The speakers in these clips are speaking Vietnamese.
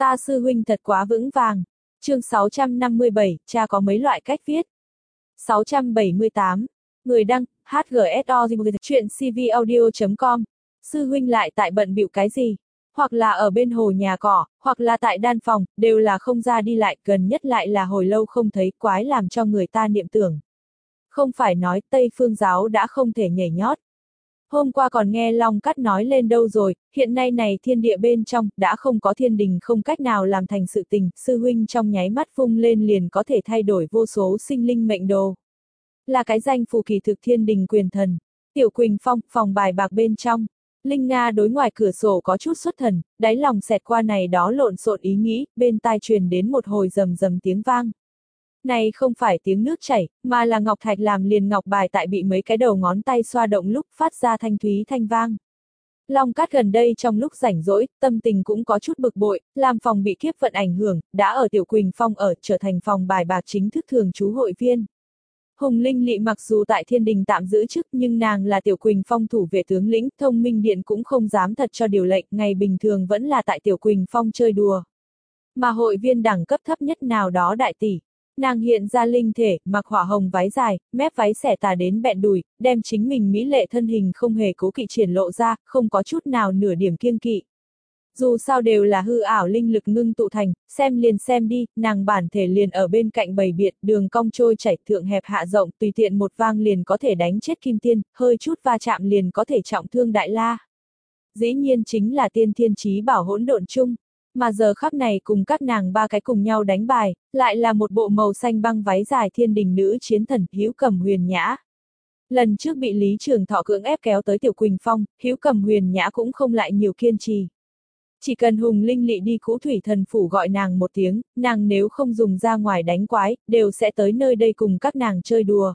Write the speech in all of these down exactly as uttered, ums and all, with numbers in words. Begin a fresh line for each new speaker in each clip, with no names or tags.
Ta sư huynh thật quá vững vàng. Chương sáu trăm năm mươi bảy, cha có mấy loại cách viết. sáu trăm bảy mươi tám. Người đăng, hát giê ét o chuyện c v audio chấm com. Sư huynh lại tại bận bịu cái gì? Hoặc là ở bên hồ nhà cỏ, hoặc là tại đan phòng, đều là không ra đi lại, gần nhất lại là hồi lâu không thấy, quái làm cho người ta niệm tưởng. Không phải nói Tây Phương giáo đã không thể nhảy nhót. Hôm qua còn nghe Long Cắt nói lên đâu rồi, hiện nay này thiên địa bên trong, đã không có thiên đình không cách nào làm thành sự tình, sư huynh trong nháy mắt vung lên liền có thể thay đổi vô số sinh linh mệnh đồ. Là cái danh phù kỳ thực thiên đình quyền thần. Tiểu Quỳnh Phong, phòng bài bạc bên trong. Linh Nga đối ngoài cửa sổ có chút xuất thần, đáy lòng xẹt qua này đó lộn xộn ý nghĩ, bên tai truyền đến một hồi rầm rầm tiếng vang. Này không phải tiếng nước chảy, mà là ngọc thạch làm liền ngọc bài tại bị mấy cái đầu ngón tay xoa động lúc phát ra thanh thúy thanh vang. Long Cát gần đây trong lúc rảnh rỗi, tâm tình cũng có chút bực bội, làm phòng bị kiếp vận ảnh hưởng, đã ở Tiểu Quỳnh Phong ở trở thành phòng bài bạc chính thức thường trú hội viên. Hùng Linh Lị mặc dù tại thiên đình tạm giữ chức nhưng nàng là Tiểu Quỳnh Phong thủ vệ tướng lĩnh, Thông Minh Điện cũng không dám thật cho điều lệnh, ngày bình thường vẫn là tại Tiểu Quỳnh Phong chơi đùa. Mà hội viên đẳng cấp thấp nhất nào đó đại tỷ. Nàng hiện ra linh thể, mặc hỏa hồng váy dài, mép váy xẻ tà đến bẹn đùi, đem chính mình mỹ lệ thân hình không hề cố kỵ triển lộ ra, không có chút nào nửa điểm kiêng kỵ. Dù sao đều là hư ảo linh lực ngưng tụ thành, xem liền xem đi, nàng bản thể liền ở bên cạnh bầy biệt, đường cong trôi chảy thượng hẹp hạ rộng, tùy tiện một vang liền có thể đánh chết kim tiên, hơi chút va chạm liền có thể trọng thương đại la. Dĩ nhiên chính là tiên thiên chí bảo hỗn độn chung. Mà giờ khắc này cùng các nàng ba cái cùng nhau đánh bài, lại là một bộ màu xanh băng váy dài thiên đình nữ chiến thần, Hữu Cầm Huyền Nhã. Lần trước bị Lý Trường Thọ cưỡng ép kéo tới Tiểu Quỳnh Phong, Hữu Cầm Huyền Nhã cũng không lại nhiều kiên trì. Chỉ cần Hùng Linh Lị đi Cũ Thủy Thần Phủ gọi nàng một tiếng, nàng nếu không dùng ra ngoài đánh quái, đều sẽ tới nơi đây cùng các nàng chơi đùa.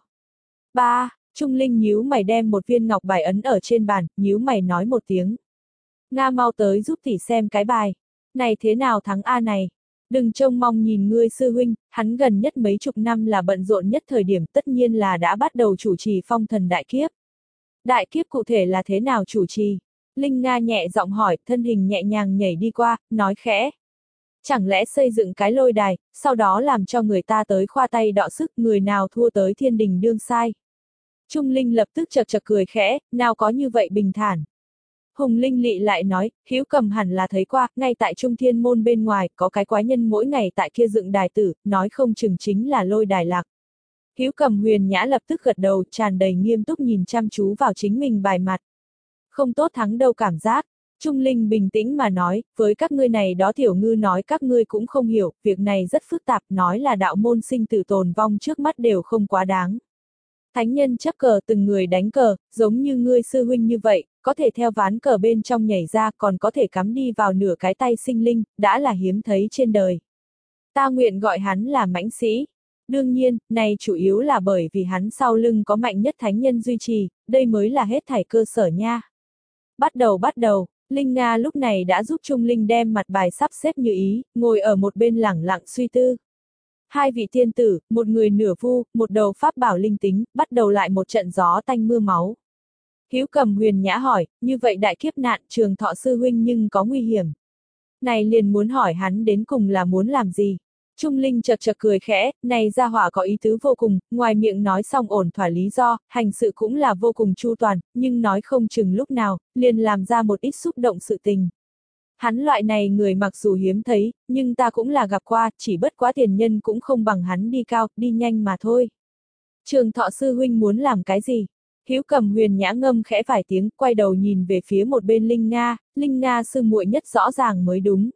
Ba, Trung Linh nhíu mày đem một viên ngọc bài ấn ở trên bàn, nhíu mày nói một tiếng. Nga mau tới giúp tỷ xem cái bài. Này thế nào thắng A này? Đừng trông mong nhìn ngươi sư huynh, hắn gần nhất mấy chục năm là bận rộn nhất thời điểm, tất nhiên là đã bắt đầu chủ trì phong thần đại kiếp. Đại kiếp cụ thể là thế nào chủ trì? Linh Nga nhẹ giọng hỏi, thân hình nhẹ nhàng nhảy đi qua, nói khẽ. Chẳng lẽ xây dựng cái lôi đài, sau đó làm cho người ta tới khoa tay đọ sức, người nào thua tới thiên đình đương sai. Trung Linh lập tức chật chật cười khẽ, nào có như vậy bình thản. Hùng Linh Lị lại nói, Hữu Cầm hẳn là thấy qua, ngay tại Trung Thiên Môn bên ngoài, có cái quái nhân mỗi ngày tại kia dựng đài tử, nói không chừng chính là lôi đài lạc. Hữu Cầm Huyền Nhã lập tức gật đầu, tràn đầy nghiêm túc nhìn chăm chú vào chính mình bài mặt. Không tốt thắng đâu cảm giác. Trung Linh bình tĩnh mà nói, với các ngươi này đó tiểu ngư nói các ngươi cũng không hiểu, việc này rất phức tạp, nói là đạo môn sinh tử tồn vong trước mắt đều không quá đáng. Thánh nhân chấp cờ từng người đánh cờ, giống như ngươi sư huynh như vậy, có thể theo ván cờ bên trong nhảy ra còn có thể cắm đi vào nửa cái tay sinh linh, đã là hiếm thấy trên đời. Ta nguyện gọi hắn là mãnh sĩ. Đương nhiên, này chủ yếu là bởi vì hắn sau lưng có mạnh nhất thánh nhân duy trì, đây mới là hết thảy cơ sở nha. Bắt đầu bắt đầu, Linh Nga lúc này đã giúp Trung Linh đem mặt bài sắp xếp như ý, ngồi ở một bên lẳng lặng suy tư. Hai vị tiên tử, một người nửa vu, một đầu pháp bảo linh tính, bắt đầu lại một trận gió tanh mưa máu. Hữu Cầm Huyền Nhã hỏi, như vậy đại kiếp nạn Trường Thọ sư huynh nhưng có nguy hiểm. Này liền muốn hỏi hắn đến cùng là muốn làm gì. Trung Linh chật chật cười khẽ, này gia hỏa có ý tứ vô cùng, ngoài miệng nói xong ổn thỏa lý do, hành sự cũng là vô cùng chu toàn, nhưng nói không chừng lúc nào, liền làm ra một ít xúc động sự tình. Hắn loại này người mặc dù hiếm thấy, nhưng ta cũng là gặp qua, chỉ bất quá tiền nhân cũng không bằng hắn đi cao, đi nhanh mà thôi. Trường Thọ sư huynh muốn làm cái gì? Hữu Cầm Huyền Nhã ngâm khẽ vài tiếng, quay đầu nhìn về phía một bên Linh Nga, Linh Nga sư muội nhất rõ ràng mới đúng.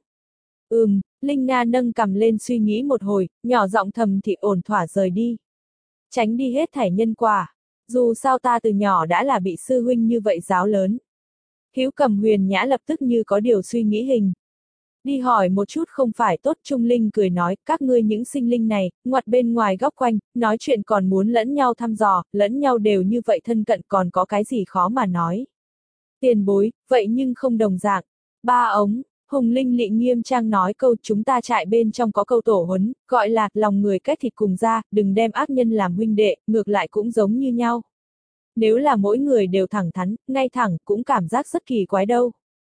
Ừm, Linh Nga nâng cằm lên suy nghĩ một hồi, nhỏ giọng thầm thì ổn thỏa rời đi. Tránh đi hết thảy nhân quả. Dù sao ta từ nhỏ đã là bị sư huynh như vậy giáo lớn. Hữu Cầm Huyền Nhã lập tức như có điều suy nghĩ hình. Đi hỏi một chút không phải tốt. Trung Linh cười nói, các ngươi những sinh linh này, ngoặt bên ngoài góc quanh, nói chuyện còn muốn lẫn nhau thăm dò, lẫn nhau đều như vậy thân cận còn có cái gì khó mà nói. Tiền bối, vậy nhưng không đồng dạng. Ba ống, Hùng Linh Lị nghiêm trang nói câu chúng ta trại bên trong có câu tổ huấn, gọi là lòng người kết thịt cùng ra, đừng đem ác nhân làm huynh đệ, ngược lại cũng giống như nhau. Nếu là mỗi người đều thẳng thắn, ngay thẳng, cũng cảm giác rất kỳ quái đâu.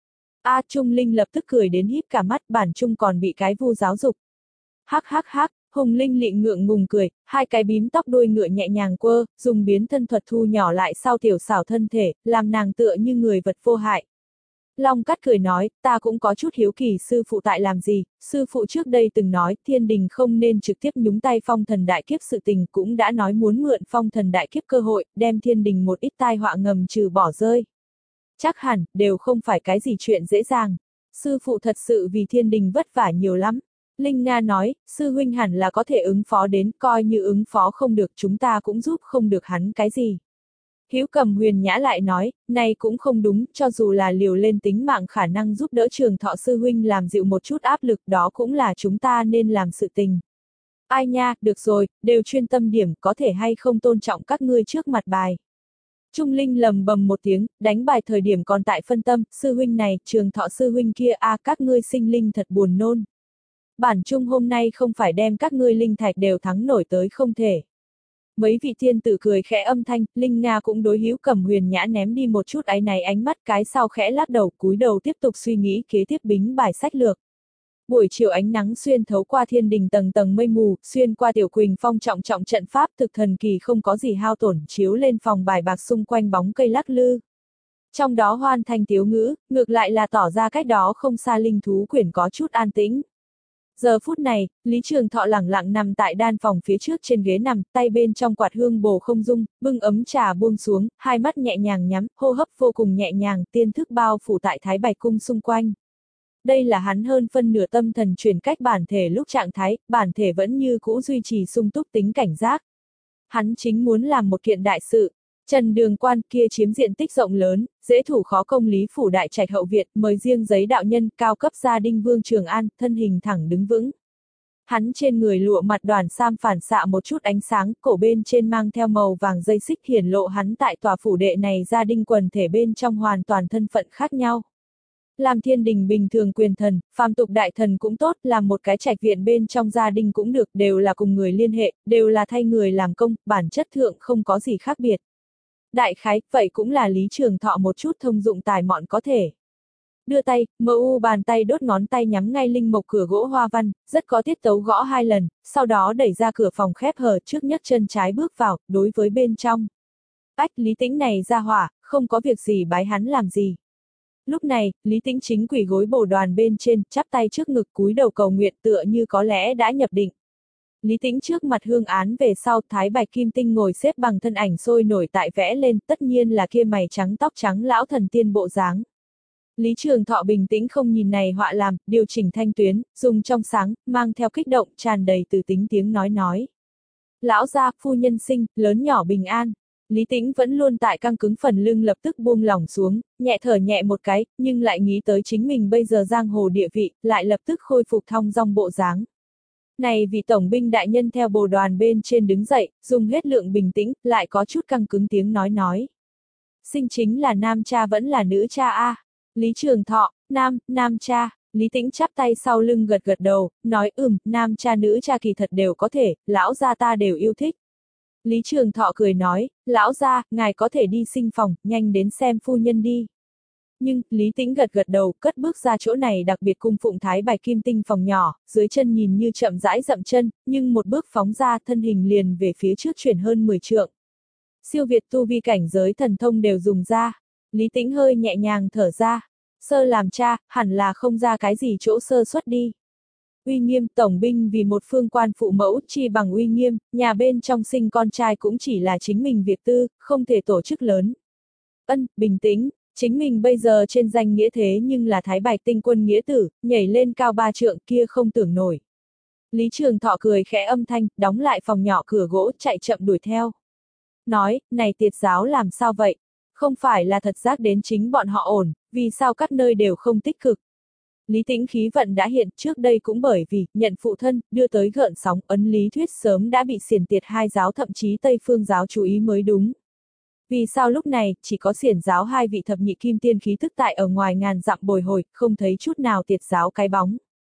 A Trung Linh lập tức cười đến híp cả mắt, bản Trung còn bị cái vu giáo dục. Hắc hắc hắc, Hùng Linh lị ngượng ngùng cười, hai cái bím tóc đuôi ngựa nhẹ nhàng quơ, dùng biến thân thuật thu nhỏ lại sau tiểu xảo thân thể, làm nàng tựa như người vật vô hại. Long Cát cười nói, ta cũng có chút hiếu kỳ sư phụ tại làm gì, sư phụ trước đây từng nói thiên đình không nên trực tiếp nhúng tay phong thần đại kiếp sự tình, cũng đã nói muốn mượn phong thần đại kiếp cơ hội, đem thiên đình một ít tai họa ngầm trừ bỏ rơi. Chắc hẳn, đều không phải cái gì chuyện dễ dàng. Sư phụ thật sự vì thiên đình vất vả nhiều lắm. Linh Nga nói, sư huynh hẳn là có thể ứng phó đến, coi như ứng phó không được chúng ta cũng giúp không được hắn cái gì. Hữu Cầm Huyền Nhã lại nói, này cũng không đúng, cho dù là liều lên tính mạng khả năng giúp đỡ Trường Thọ sư huynh làm dịu một chút áp lực, đó cũng là chúng ta nên làm sự tình. Ai nha, được rồi, đều chuyên tâm điểm, có thể hay không tôn trọng các ngươi trước mặt bài. Trung Linh lầm bầm một tiếng, đánh bài thời điểm còn tại phân tâm, sư huynh này, Trường Thọ sư huynh kia, a à, các ngươi sinh linh thật buồn nôn. Bản Trung hôm nay không phải đem các ngươi linh thạch đều thắng nổi tới không thể. Mấy vị thiên tử cười khẽ âm thanh, Linh Nga cũng đối Hữu Cầm Huyền Nhã ném đi một chút áy náy ánh mắt, cái sau khẽ lắc đầu, cúi đầu tiếp tục suy nghĩ kế tiếp bính bài sách lược. Buổi chiều ánh nắng xuyên thấu qua thiên đình tầng tầng mây mù, xuyên qua tiểu quỳnh phong trọng trọng trận pháp thực thần kỳ không có gì hao tổn, chiếu lên phòng bài bạc xung quanh bóng cây lắc lư. Trong đó hoan thanh tiếu ngữ, ngược lại là tỏ ra cách đó không xa linh thú quyển có chút an tĩnh. Giờ phút này, Lý Trường Thọ lẳng lặng nằm tại đan phòng phía trước trên ghế nằm, tay bên trong quạt hương bồ không dung, bưng ấm trà buông xuống, hai mắt nhẹ nhàng nhắm, hô hấp vô cùng nhẹ nhàng, tiên thức bao phủ tại Thái Bạch Cung xung quanh. Đây là hắn hơn phân nửa tâm thần chuyển cách bản thể lúc trạng thái, bản thể vẫn như cũ duy trì sung túc tính cảnh giác. Hắn chính muốn làm một kiện đại sự. Trần Đường Quan kia chiếm diện tích rộng lớn, dễ thủ khó công Lý phủ đại trạch hậu viện, mời riêng giấy đạo nhân cao cấp gia đinh Vương Trường An, thân hình thẳng đứng vững. Hắn trên người lụa mặt đoàn sam phản xạ một chút ánh sáng, cổ bên trên mang theo màu vàng dây xích hiển lộ hắn tại tòa phủ đệ này gia đinh quần thể bên trong hoàn toàn thân phận khác nhau. Làm thiên đình bình thường quyền thần, phàm tục đại thần cũng tốt, làm một cái trạch viện bên trong gia đình cũng được, đều là cùng người liên hệ, đều là thay người làm công, bản chất thượng không có gì khác biệt. Đại khái, vậy cũng là Lý Trường Thọ một chút thông dụng tài mọn có thể. Đưa tay, mờ u bàn tay đốt ngón tay nhắm ngay linh mộc cửa gỗ hoa văn, rất có tiết tấu gõ hai lần, sau đó đẩy ra cửa phòng khép hờ trước nhấc chân trái bước vào, đối với bên trong. Ách, Lý Tĩnh này ra hỏa, không có việc gì bái hắn làm gì. Lúc này, Lý Tĩnh chính quỳ gối bồ đoàn bên trên, chắp tay trước ngực cúi đầu cầu nguyện tựa như có lẽ đã nhập định. Lý Tĩnh trước mặt hương án về sau, Thái Bạch Kim Tinh ngồi xếp bằng thân ảnh sôi nổi tại vẽ lên, tất nhiên là kia mày trắng tóc trắng lão thần tiên bộ dáng. Lý Trường Thọ bình tĩnh không nhìn này họa làm, điều chỉnh thanh tuyến, dùng trong sáng, mang theo kích động, tràn đầy từ tính tiếng nói nói. Lão gia, phu nhân sinh, lớn nhỏ bình an. Lý Tĩnh vẫn luôn tại căng cứng phần lưng lập tức buông lỏng xuống, nhẹ thở nhẹ một cái, nhưng lại nghĩ tới chính mình bây giờ giang hồ địa vị, lại lập tức khôi phục thong dong bộ dáng. Này vị tổng binh đại nhân theo bồ đoàn bên trên đứng dậy, dùng hết lượng bình tĩnh, lại có chút căng cứng tiếng nói nói. Sinh chính là nam cha vẫn là nữ cha a. Lý Trường Thọ, nam, nam cha. Lý Tĩnh chắp tay sau lưng gật gật đầu, nói ừm, nam cha nữ cha kỳ thật đều có thể, lão gia ta đều yêu thích. Lý Trường Thọ cười nói, lão gia, ngài có thể đi sinh phòng, nhanh đến xem phu nhân đi. Nhưng, Lý Tĩnh gật gật đầu, cất bước ra chỗ này đặc biệt cung phụng Thái Bạch Kim Tinh phòng nhỏ, dưới chân nhìn như chậm rãi dậm chân, nhưng một bước phóng ra thân hình liền về phía trước chuyển hơn mười trượng. Siêu việt tu vi cảnh giới thần thông đều dùng ra. Lý Tĩnh hơi nhẹ nhàng thở ra. Sơ làm cha, hẳn là không ra cái gì chỗ sơ suất đi. Uy nghiêm tổng binh vì một phương quan phụ mẫu chi bằng uy nghiêm, nhà bên trong sinh con trai cũng chỉ là chính mình việc tư, không thể tổ chức lớn. Ân, bình tĩnh, chính mình bây giờ trên danh nghĩa thế nhưng là Thái Bạch tinh quân nghĩa tử, nhảy lên cao ba trượng kia không tưởng nổi. Lý Trường Thọ cười khẽ âm thanh, đóng lại phòng nhỏ cửa gỗ chạy chậm đuổi theo. Nói, này tiệt giáo làm sao vậy? Không phải là thật giác đến chính bọn họ ổn, vì sao các nơi đều không tích cực. Lý Tĩnh khí vận đã hiện trước đây cũng bởi vì, nhận phụ thân, đưa tới gợn sóng, ấn lý thuyết sớm đã bị xiển tiệt hai giáo thậm chí Tây phương giáo chú ý mới đúng. Vì sao lúc này, chỉ có xiển giáo hai vị thập nhị kim tiên khí thức tại ở ngoài ngàn dặm bồi hồi, không thấy chút nào tiệt giáo cái bóng.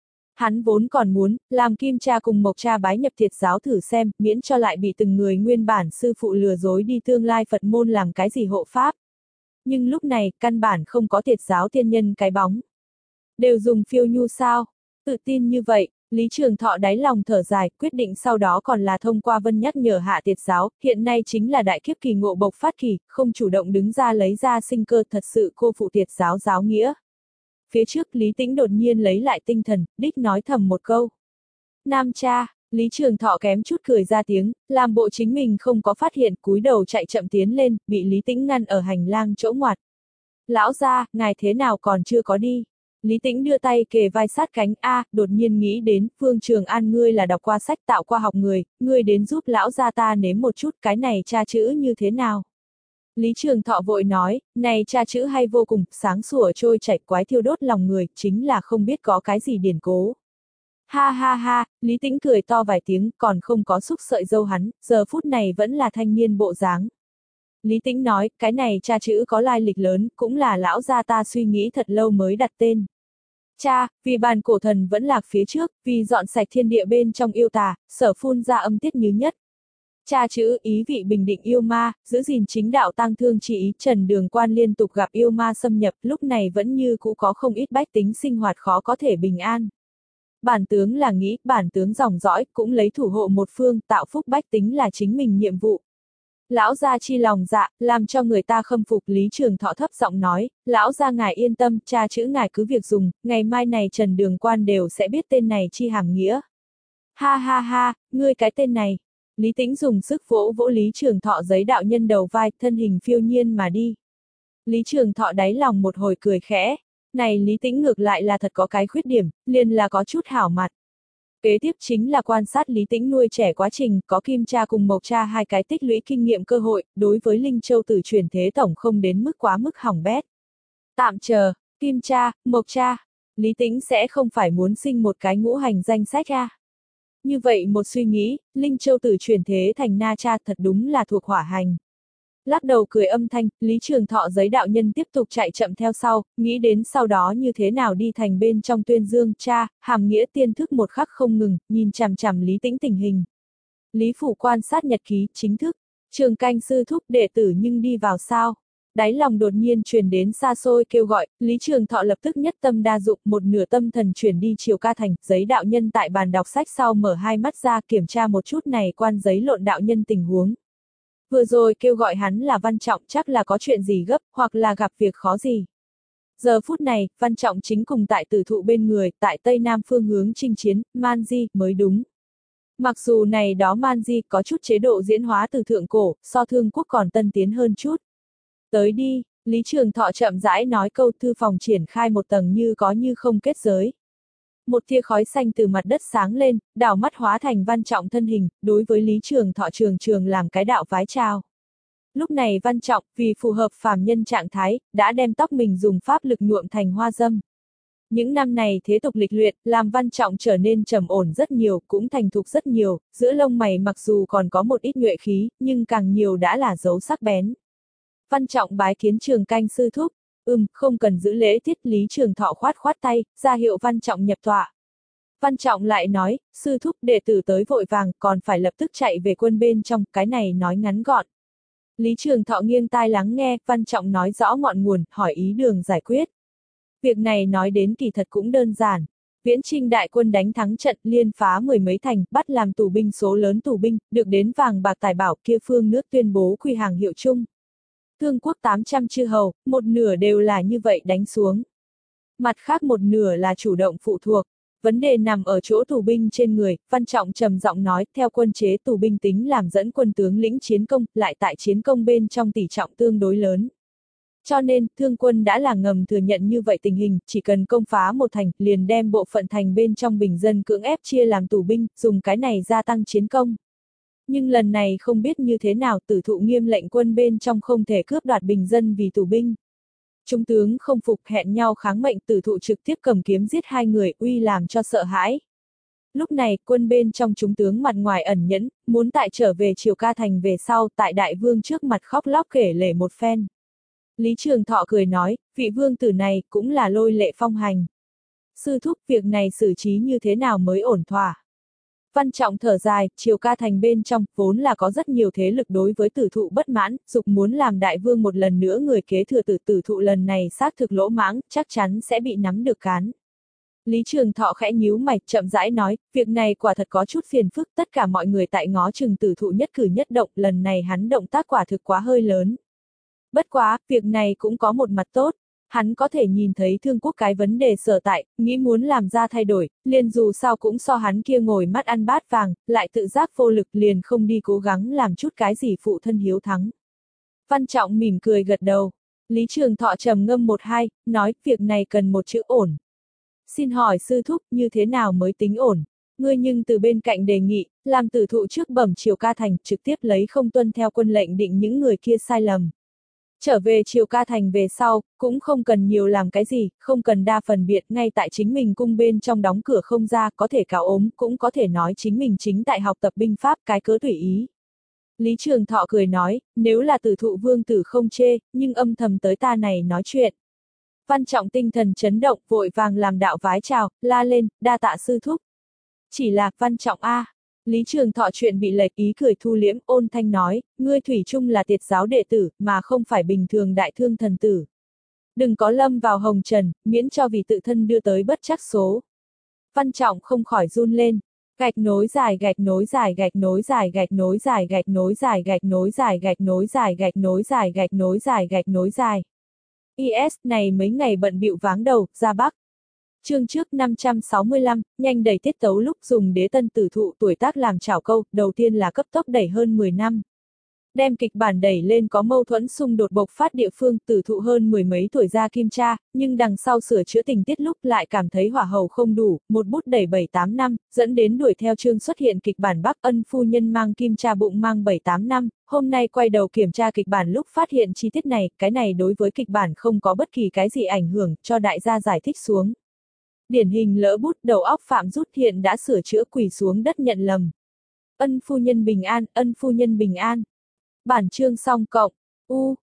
Hắn vốn còn muốn, làm kim cha cùng mộc cha bái nhập tiệt giáo thử xem, miễn cho lại bị từng người nguyên bản sư phụ lừa dối đi tương lai Phật môn làm cái gì hộ pháp. Nhưng lúc này, căn bản không có tiệt giáo tiên nhân cái bóng. Đều dùng phiêu nhu sao? Tự tin như vậy, Lý Trường Thọ đáy lòng thở dài, quyết định sau đó còn là thông qua Vân nhắc nhở hạ tiệt giáo, hiện nay chính là đại kiếp kỳ ngộ bộc phát kỳ, không chủ động đứng ra lấy ra sinh cơ thật sự cô phụ tiệt giáo giáo nghĩa. Phía trước Lý Tĩnh đột nhiên lấy lại tinh thần, đích nói thầm một câu. Nam cha, Lý Trường Thọ kém chút cười ra tiếng, làm bộ chính mình không có phát hiện, cúi đầu chạy chậm tiến lên, bị Lý Tĩnh ngăn ở hành lang chỗ ngoặt. Lão gia, ngài thế nào còn chưa có đi? Lý Tĩnh đưa tay kề vai sát cánh, a, đột nhiên nghĩ đến, Phương Trường An ngươi là đọc qua sách tạo qua học người, ngươi đến giúp lão gia ta nếm một chút cái này tra chữ như thế nào? Lý Trường Thọ vội nói, này tra chữ hay vô cùng, sáng sủa trôi chảy quái thiêu đốt lòng người, chính là không biết có cái gì điển cố. Ha ha ha, Lý Tĩnh cười to vài tiếng, còn không có xúc sợi dâu hắn, giờ phút này vẫn là thanh niên bộ dáng. Lý Tĩnh nói, cái này tra chữ có lai lịch lớn, cũng là lão gia ta suy nghĩ thật lâu mới đặt tên. Cha, vì bàn cổ thần vẫn lạc phía trước, vì dọn sạch thiên địa bên trong yêu tà, sở phun ra âm tiết như nhất. Cha chữ ý vị bình định yêu ma, giữ gìn chính đạo tang thương chỉ ý, Trần Đường Quan liên tục gặp yêu ma xâm nhập, lúc này vẫn như cũ có không ít bách tính sinh hoạt khó có thể bình an. Bản tướng là nghĩ, bản tướng dòng dõi, cũng lấy thủ hộ một phương, tạo phúc bách tính là chính mình nhiệm vụ. Lão gia chi lòng dạ, làm cho người ta khâm phục. Lý Trường Thọ thấp giọng nói, lão gia ngài yên tâm, cha chữ ngài cứ việc dùng, ngày mai này Trần Đường Quan đều sẽ biết tên này chi hàm nghĩa. Ha ha ha, ngươi cái tên này. Lý Tĩnh dùng sức vỗ vỗ Lý Trường Thọ giấy đạo nhân đầu vai, thân hình phiêu nhiên mà đi. Lý Trường Thọ đáy lòng một hồi cười khẽ, này Lý Tĩnh ngược lại là thật có cái khuyết điểm, liền là có chút hảo mặt. Kế tiếp chính là quan sát Lý Tĩnh nuôi trẻ quá trình, có Kim cha cùng Mộc cha hai cái tích lũy kinh nghiệm cơ hội, đối với Linh Châu tử chuyển thế tổng không đến mức quá mức hỏng bét. Tạm chờ, Kim cha, Mộc cha, Lý Tĩnh sẽ không phải muốn sinh một cái ngũ hành danh sách a. Như vậy một suy nghĩ, Linh Châu tử chuyển thế thành Na cha thật đúng là thuộc hỏa hành. Lắc đầu cười âm thanh, Lý Trường Thọ giấy đạo nhân tiếp tục chạy chậm theo sau, nghĩ đến sau đó như thế nào đi thành bên trong tuyên dương, cha, hàm nghĩa tiên thức một khắc không ngừng, nhìn chằm chằm Lý Tĩnh tình hình. Lý Phủ quan sát nhật ký, chính thức, Trường Canh sư thúc đệ tử nhưng đi vào sao? Đáy lòng đột nhiên truyền đến xa xôi kêu gọi, Lý Trường Thọ lập tức nhất tâm đa dụng, một nửa tâm thần chuyển đi Triều Ca Thành, giấy đạo nhân tại bàn đọc sách sau mở hai mắt ra kiểm tra một chút này quan giấy lộn đạo nhân tình huống. Vừa rồi kêu gọi hắn là Văn Trọng chắc là có chuyện gì gấp, hoặc là gặp việc khó gì. Giờ phút này, Văn Trọng chính cùng tại tử thụ bên người, tại Tây Nam phương hướng chinh chiến, Man Di, mới đúng. Mặc dù này đó Man Di có chút chế độ diễn hóa từ thượng cổ, so Thương Quốc còn tân tiến hơn chút. Tới đi, Lý Trường Thọ chậm rãi nói câu thư phòng triển khai một tầng như có như không kết giới. Một tia khói xanh từ mặt đất sáng lên, đảo mắt hóa thành Văn Trọng thân hình, đối với Lý Trường Thọ trường trường làm cái đạo vái chào. Lúc này Văn Trọng, vì phù hợp phàm nhân trạng thái, đã đem tóc mình dùng pháp lực nhuộm thành hoa dâm. Những năm này thế tục lịch luyện, làm Văn Trọng trở nên trầm ổn rất nhiều, cũng thành thục rất nhiều, giữa lông mày mặc dù còn có một ít nhuệ khí, nhưng càng nhiều đã là dấu sắc bén. Văn Trọng bái kiến Trường Canh sư thúc. Ừm, không cần giữ lễ tiết. Lý Trường Thọ khoát khoát tay, ra hiệu Văn Trọng nhập tọa. Văn Trọng lại nói, sư thúc đệ tử tới vội vàng, còn phải lập tức chạy về quân bên trong, cái này nói ngắn gọn. Lý Trường Thọ nghiêng tai lắng nghe, Văn Trọng nói rõ ngọn nguồn, hỏi ý đường giải quyết. Việc này nói đến kỳ thật cũng đơn giản. Viễn Trinh đại quân đánh thắng trận, liên phá mười mấy thành, bắt làm tù binh số lớn tù binh, được đến vàng bạc tài bảo, kia phương nước tuyên bố quy hàng hiệu chung. Thương Quốc tám trăm chư hầu, một nửa đều là như vậy đánh xuống. Mặt khác một nửa là chủ động phụ thuộc. Vấn đề nằm ở chỗ tù binh trên người, Văn Trọng trầm giọng nói, theo quân chế tù binh tính làm dẫn quân tướng lĩnh chiến công, lại tại chiến công bên trong tỷ trọng tương đối lớn. Cho nên, Thương quân đã là ngầm thừa nhận như vậy tình hình, chỉ cần công phá một thành, liền đem bộ phận thành bên trong bình dân cưỡng ép chia làm tù binh, dùng cái này gia tăng chiến công. Nhưng lần này không biết như thế nào, tử thụ nghiêm lệnh quân bên trong không thể cướp đoạt bình dân vì tù binh. Chúng tướng không phục hẹn nhau kháng mệnh, tử thụ trực tiếp cầm kiếm giết hai người, uy làm cho sợ hãi. Lúc này, quân bên trong chúng tướng mặt ngoài ẩn nhẫn, muốn tại trở về Triều Ca Thành về sau, tại đại vương trước mặt khóc lóc kể lể một phen. Lý Trường Thọ cười nói, vị vương tử này cũng là lôi lệ phong hành. Sư thúc, việc này xử trí như thế nào mới ổn thỏa. Văn Trọng thở dài, Triều Ca Thành bên trong, vốn là có rất nhiều thế lực đối với tử thụ bất mãn, dục muốn làm đại vương một lần nữa người kế thừa tử tử thụ lần này xác thực lỗ mãng, chắc chắn sẽ bị nắm được cán. Lý Trường Thọ khẽ nhíu mày, chậm rãi nói, việc này quả thật có chút phiền phức, tất cả mọi người tại ngó chừng tử thụ nhất cử nhất động, lần này hắn động tác quả thực quá hơi lớn. Bất quá, việc này cũng có một mặt tốt, hắn có thể nhìn thấy Thương Quốc cái vấn đề sở tại, nghĩ muốn làm ra thay đổi, liền dù sao cũng so hắn kia ngồi mắt ăn bát vàng, lại tự giác vô lực liền không đi cố gắng làm chút cái gì phụ thân hiếu thắng. Văn Trọng mỉm cười gật đầu. Lý Trường Thọ trầm ngâm một hai, nói, việc này cần một chữ ổn. Xin hỏi sư thúc, như thế nào mới tính ổn? Ngươi nhưng từ bên cạnh đề nghị, làm tử thụ trước bẩm Triều Ca Thành, trực tiếp lấy không tuân theo quân lệnh định những người kia sai lầm. Trở về Triều Ca Thành về sau, cũng không cần nhiều làm cái gì, không cần đa phần biệt, ngay tại chính mình cung bên trong đóng cửa không ra, có thể cáo ốm, cũng có thể nói chính mình chính tại học tập binh pháp, cái cớ tùy ý. Lý Trường Thọ cười nói, nếu là tử thụ vương tử không chê, nhưng âm thầm tới ta này nói chuyện. Văn Trọng tinh thần chấn động, vội vàng làm đạo vái chào, la lên, đa tạ sư thúc. Chỉ là, Văn Trọng a. Lý Trường Thọ chuyện bị lệch ý cười thu liễm, ôn thanh nói, ngươi thủy chung là tiệt giáo đệ tử, mà không phải bình thường đại thương thần tử. Đừng có lâm vào hồng trần, miễn cho vì tự thân đưa tới bất trắc số. Văn Trọng không khỏi run lên. Gạch nối dài gạch nối dài gạch nối dài gạch nối dài gạch nối dài gạch nối dài gạch nối dài gạch nối dài gạch nối dài gạch nối dài. i ét này mấy ngày bận bịu váng đầu, ra Bắc. Chương trước năm trăm sáu mươi lăm, nhanh đẩy tiết tấu lúc dùng đế tân tử thụ tuổi tác làm chảo câu, đầu tiên là cấp tốc đẩy hơn mười năm. Đem kịch bản đẩy lên có mâu thuẫn xung đột bộc phát địa phương tử thụ hơn mười mấy tuổi ra Kim Cha, nhưng đằng sau sửa chữa tình tiết lúc lại cảm thấy hỏa hầu không đủ, một bút đẩy bảy tám năm, dẫn đến đuổi theo chương xuất hiện kịch bản Bắc Ân phu nhân mang Kim Cha bụng mang bảy tám năm, hôm nay quay đầu kiểm tra kịch bản lúc phát hiện chi tiết này, cái này đối với kịch bản không có bất kỳ cái gì ảnh hưởng, cho đại gia giải thích xuống. Điển hình lỡ bút đầu óc Phạm Rút hiện đã sửa chữa quỳ xuống đất nhận lầm. Ân phu nhân bình an, ân phu nhân bình an. Bản chương xong cộng. U,